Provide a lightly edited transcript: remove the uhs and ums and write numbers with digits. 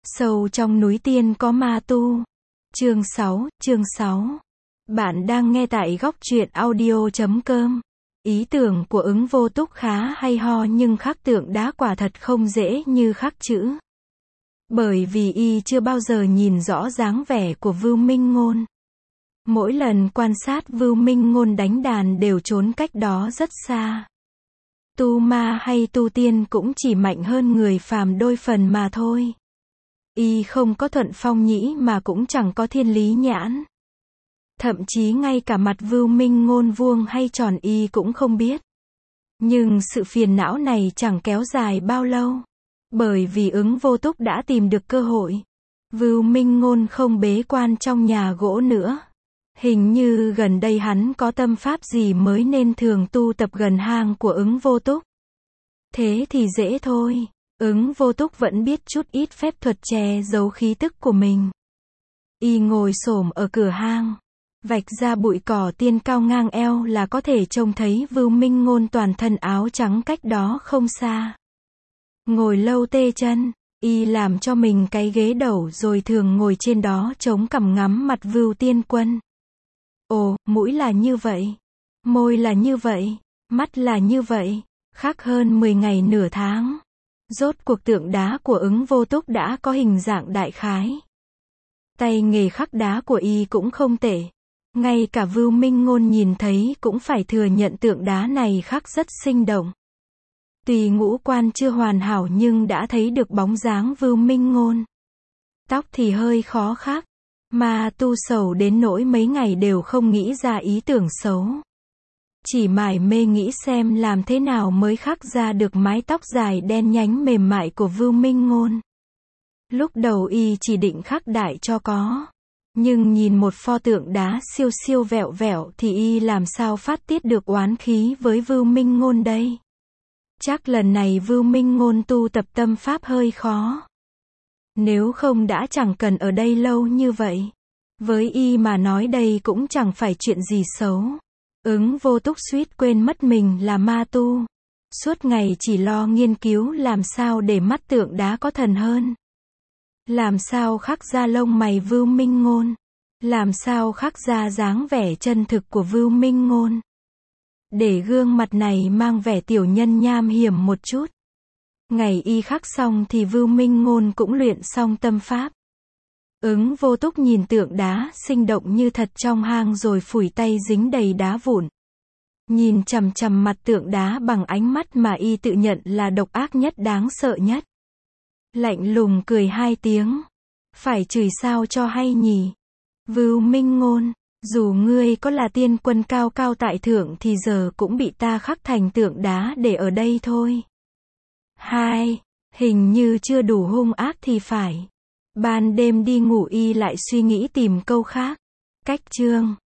Sâu trong núi tiên có ma tu. Chương 6. Bạn đang nghe tại góc truyện audio.com. Ý tưởng của Ứng Vô Túc khá hay ho nhưng khắc tượng đá quả thật không dễ như khắc chữ. Bởi vì y chưa bao giờ nhìn rõ dáng vẻ của Vưu Minh Ngôn. Mỗi lần quan sát Vưu Minh Ngôn đánh đàn đều trốn cách đó rất xa. Tu ma hay tu tiên cũng chỉ mạnh hơn người phàm đôi phần mà thôi. Y không có thuận phong nhĩ mà cũng chẳng có thiên lý nhãn. Thậm chí ngay cả mặt Vưu Minh Ngôn vuông hay tròn y cũng không biết. Nhưng sự phiền não này chẳng kéo dài bao lâu. Bởi vì Ứng Vô Túc đã tìm được cơ hội. Vưu Minh Ngôn không bế quan trong nhà gỗ nữa. Hình như gần đây hắn có tâm pháp gì mới nên thường tu tập gần hang của Ứng Vô Túc. Thế thì dễ thôi. Ứng Vô Túc vẫn biết chút ít phép thuật che giấu khí tức của mình. Y ngồi xổm ở cửa hang, vạch ra bụi cỏ tiên cao ngang eo là có thể trông thấy Vưu Minh Ngôn toàn thân áo trắng cách đó không xa. Ngồi lâu tê chân, y làm cho mình cái ghế đầu rồi thường ngồi trên đó chống cằm ngắm mặt Vưu Tiên Quân. Ồ, mũi là như vậy, môi là như vậy, mắt là như vậy, khác hơn 10 ngày nửa tháng. Rốt cuộc tượng đá của Ứng Vô Túc đã có hình dạng đại khái. Tay nghề khắc đá của y cũng không tệ. Ngay cả Vưu Minh Ngôn nhìn thấy cũng phải thừa nhận tượng đá này khắc rất sinh động. Tuy ngũ quan chưa hoàn hảo nhưng đã thấy được bóng dáng Vưu Minh Ngôn. Tóc thì hơi khó khắc. Mà tu sầu đến nỗi mấy ngày đều không nghĩ ra ý tưởng xấu. Chỉ mải mê nghĩ xem làm thế nào mới khắc ra được mái tóc dài đen nhánh mềm mại của Vưu Minh Ngôn. Lúc đầu y chỉ định khắc đại cho có. Nhưng nhìn một pho tượng đá siêu siêu vẹo vẹo thì y làm sao phát tiết được oán khí với Vưu Minh Ngôn đây. Chắc lần này Vưu Minh Ngôn tu tập tâm pháp hơi khó. Nếu không đã chẳng cần ở đây lâu như vậy. Với y mà nói đây cũng chẳng phải chuyện gì xấu. Ứng Vô Túc suýt quên mất mình là ma tu. Suốt ngày chỉ lo nghiên cứu làm sao để mắt tượng đá có thần hơn. Làm sao khắc ra lông mày Vưu Minh Ngôn. Làm sao khắc ra dáng vẻ chân thực của Vưu Minh Ngôn. Để gương mặt này mang vẻ tiểu nhân nham hiểm một chút. Ngày y khắc xong thì Vưu Minh Ngôn cũng luyện xong tâm pháp. Ứng Vô Túc nhìn tượng đá sinh động như thật trong hang rồi phủi tay dính đầy đá vụn. Nhìn chằm chằm mặt tượng đá bằng ánh mắt mà y tự nhận là độc ác nhất đáng sợ nhất. Lạnh lùng cười 2 tiếng. Phải chửi sao cho hay nhỉ? Vưu Minh Ngôn, dù ngươi có là tiên quân cao cao tại thượng thì giờ cũng bị ta khắc thành tượng đá để ở đây thôi. Hình như chưa đủ hung ác thì phải. Ban đêm đi ngủ y lại suy nghĩ tìm câu khác. Cách chương